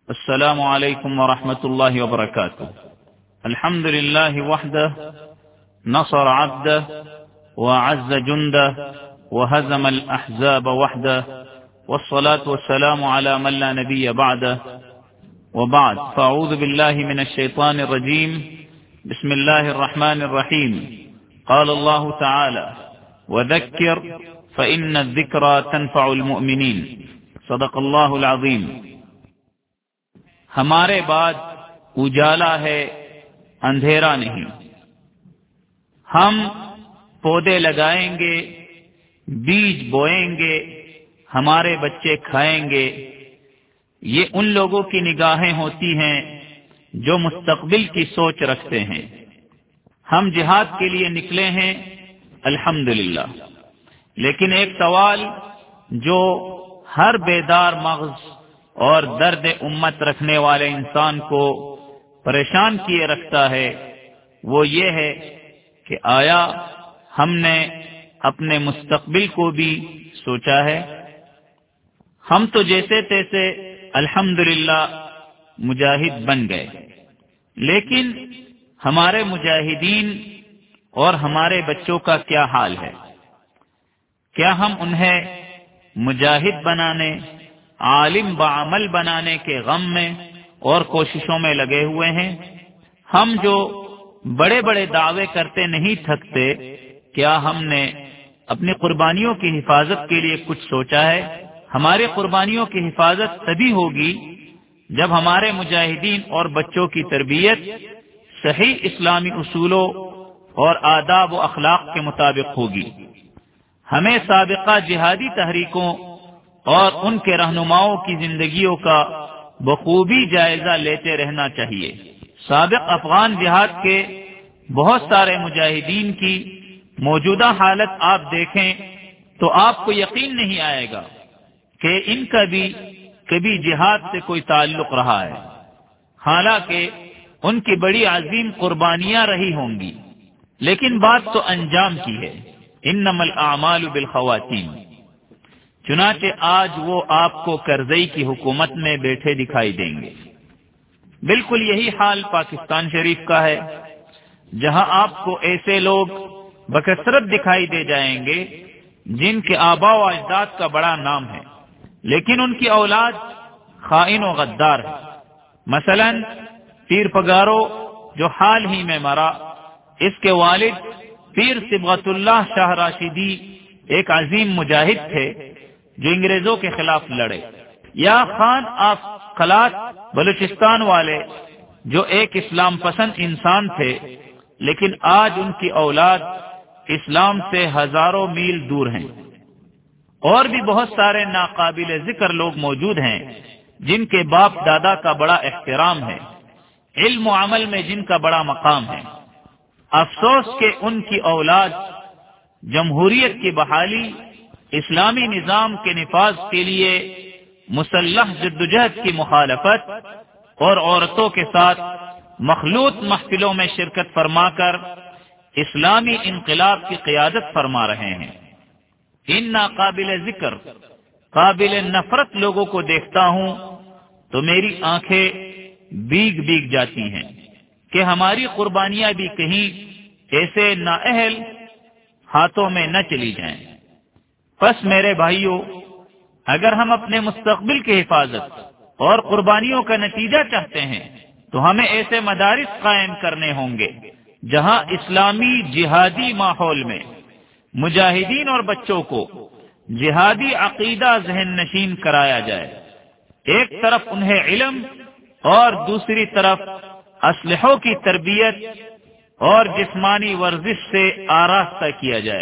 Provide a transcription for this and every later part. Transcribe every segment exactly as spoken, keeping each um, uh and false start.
السلام علیکم ورحمۃ اللہ وبرکاتہ. الحمد للہ وحدہ نصر عبدہ وعز جندہ وہزم الاحزاب وحدہ والصلاة والسلام على من لا نبی بعدہ وبعد فاعوذ باللہ من الشیطان الرجیم بسم اللہ الرحمن الرحیم. قال اللہ تعالی وذکر فإن الذکرى تنفع المؤمنین. صدق اللہ العظیم. ہمارے بعد اجالا ہے، اندھیرا نہیں. ہم پودے لگائیں گے، بیج بوئیں گے، ہمارے بچے کھائیں گے. یہ ان لوگوں کی نگاہیں ہوتی ہیں جو مستقبل کی سوچ رکھتے ہیں. ہم جہاد کے لیے نکلے ہیں الحمدللہ، لیکن ایک سوال جو ہر بیدار مغز اور درد امت رکھنے والے انسان کو پریشان کیے رکھتا ہے وہ یہ ہے کہ آیا ہم نے اپنے مستقبل کو بھی سوچا ہے؟ ہم تو جیسے تیسے الحمدللہ مجاہد بن گئے، لیکن ہمارے مجاہدین اور ہمارے بچوں کا کیا حال ہے؟ کیا ہم انہیں مجاہد بنانے، عالم بعمل بنانے کے غم میں اور کوششوں میں لگے ہوئے ہیں؟ ہم جو بڑے بڑے دعوے کرتے نہیں تھکتے، کیا ہم نے اپنی قربانیوں کی حفاظت کے لیے کچھ سوچا ہے؟ ہماری قربانیوں کی حفاظت تبھی ہوگی جب ہمارے مجاہدین اور بچوں کی تربیت صحیح اسلامی اصولوں اور آداب و اخلاق کے مطابق ہوگی. ہمیں سابقہ جہادی تحریکوں اور ان کے رہنماؤں کی زندگیوں کا بخوبی جائزہ لیتے رہنا چاہیے. سابق افغان جہاد کے بہت سارے مجاہدین کی موجودہ حالت آپ دیکھیں تو آپ کو یقین نہیں آئے گا کہ ان کا بھی کبھی جہاد سے کوئی تعلق رہا ہے، حالانکہ ان کی بڑی عظیم قربانیاں رہی ہوں گی، لیکن بات تو انجام کی ہے. انما الاعمال بالخواتیم. چنانچہ آج وہ آپ کو کرزئی کی حکومت میں بیٹھے دکھائی دیں گے. بالکل یہی حال پاکستان شریف کا ہے، جہاں آپ کو ایسے لوگ بکثرت دکھائی دے جائیں گے جن کے آباء و اجداد کا بڑا نام ہے، لیکن ان کی اولاد خائن و غدار ہے. مثلا پیر پگارو جو حال ہی میں مرا، اس کے والد پیر صبغت اللہ شاہ راشدی ایک عظیم مجاہد تھے جو انگریزوں کے خلاف لڑے. یا خان آف خلات بلوچستان والے جو ایک اسلام پسند انسان تھے، لیکن آج ان کی اولاد اسلام سے ہزاروں میل دور ہیں. اور بھی بہت سارے ناقابل ذکر لوگ موجود ہیں جن کے باپ دادا کا بڑا احترام ہے، علم و عمل میں جن کا بڑا مقام ہے. افسوس کہ ان کی اولاد جمہوریت کی بحالی، اسلامی نظام کے نفاذ کے لیے مسلح جدوجہد کی مخالفت اور عورتوں کے ساتھ مخلوط محفلوں میں شرکت فرما کر اسلامی انقلاب کی قیادت فرما رہے ہیں. ان ناقابل ذکر قابل نفرت لوگوں کو دیکھتا ہوں تو میری آنکھیں بیگ بیگ جاتی ہیں کہ ہماری قربانیاں بھی کہیں ایسے نااہل ہاتھوں میں نہ چلی جائیں. پس میرے بھائیوں، اگر ہم اپنے مستقبل کی حفاظت اور قربانیوں کا نتیجہ چاہتے ہیں تو ہمیں ایسے مدارس قائم کرنے ہوں گے جہاں اسلامی جہادی ماحول میں مجاہدین اور بچوں کو جہادی عقیدہ ذہن نشین کرایا جائے. ایک طرف انہیں علم اور دوسری طرف اسلحوں کی تربیت اور جسمانی ورزش سے آراستہ کیا جائے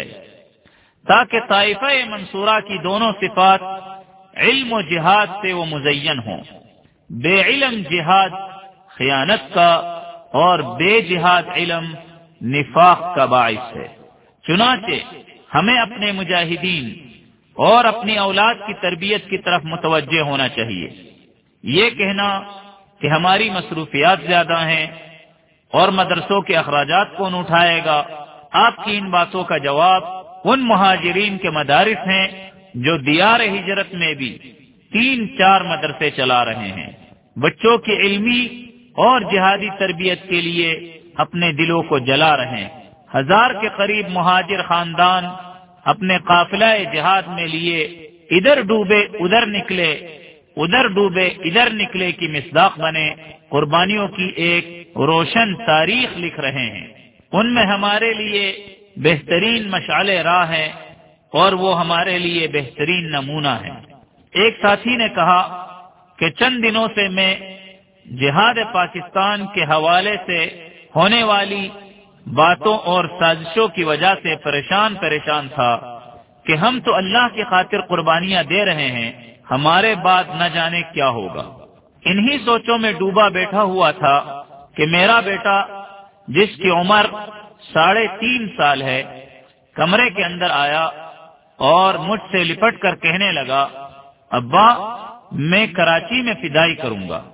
تاکہ طائفہ منصورہ کی دونوں صفات علم و جہاد سے وہ مزین ہوں. بے علم جہاد خیانت کا اور بے جہاد علم نفاق کا باعث ہے. چنانچہ ہمیں اپنے مجاہدین اور اپنی اولاد کی تربیت کی طرف متوجہ ہونا چاہیے. یہ کہنا کہ ہماری مصروفیات زیادہ ہیں اور مدرسوں کے اخراجات کون اٹھائے گا، آپ کی ان باتوں کا جواب ان مہاجرین کے مدارس ہیں جو دیار ہجرت میں بھی تین چار مدرسے چلا رہے ہیں. بچوں کی علمی اور جہادی تربیت کے لیے اپنے دلوں کو جلا رہے ہیں۔ ہزار کے قریب مہاجر خاندان اپنے قافلہ جہاد میں لیے ادھر ڈوبے ادھر نکلے، ادھر ڈوبے ادھر نکلے کی مصداق بنے، قربانیوں کی ایک روشن تاریخ لکھ رہے ہیں۔ ان میں ہمارے لیے بہترین مشعل راہ ہے اور وہ ہمارے لیے بہترین نمونہ ہے۔ ایک ساتھی نے کہا کہ چند دنوں سے میں جہاد پاکستان کے حوالے سے ہونے والی باتوں اور سازشوں کی وجہ سے پریشان پریشان تھا کہ ہم تو اللہ کی خاطر قربانیاں دے رہے ہیں، ہمارے بعد نہ جانے کیا ہوگا۔ انہی سوچوں میں ڈوبا بیٹھا ہوا تھا کہ میرا بیٹا جس کی عمر ساڑھے تین سال ہے کمرے کے اندر آیا اور مجھ سے لپٹ کر کہنے لگا، ابا میں کراچی میں فدائی کروں گا۔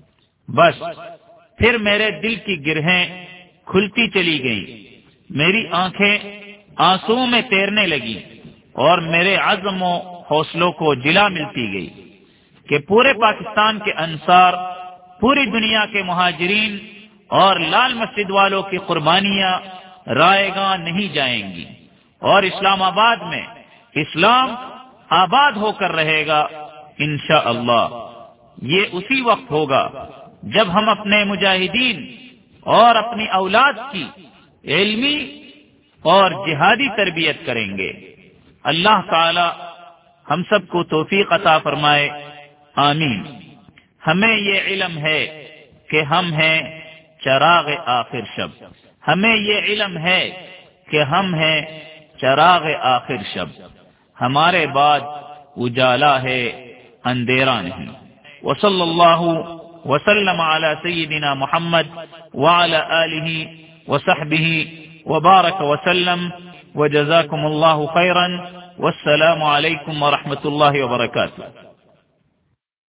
بس پھر میرے دل کی گرہیں کھلتی چلی گئیں، میری آنکھیں آنسوؤں میں تیرنے لگی اور میرے عزم و حوصلوں کو جلا ملتی گئی کہ پورے پاکستان کے انصار، پوری دنیا کے مہاجرین اور لال مسجد والوں کی قربانیاں رائے گاں نہیں جائیں گی، اور اسلام آباد میں اسلام آباد ہو کر رہے گا انشاءاللہ۔ یہ اسی وقت ہوگا جب ہم اپنے مجاہدین اور اپنی اولاد کی علمی اور جہادی تربیت کریں گے۔ اللہ تعالی ہم سب کو توفیق عطا فرمائے، آمین۔ ہمیں یہ علم ہے کہ ہم ہیں چراغ آخر شب، ہمیں یہ علم ہے کہ ہم ہیں چراغ آخر شب، ہمارے بعد اجالا ہے اندھیرا نہیں۔ وصلی اللہ وسلم علی سیدنا محمد وعلی آلہ وصحبہ وبارک وسلم، وجزاکم اللہ خیرا، والسلام علیکم ورحمۃ اللہ وبرکاتہ۔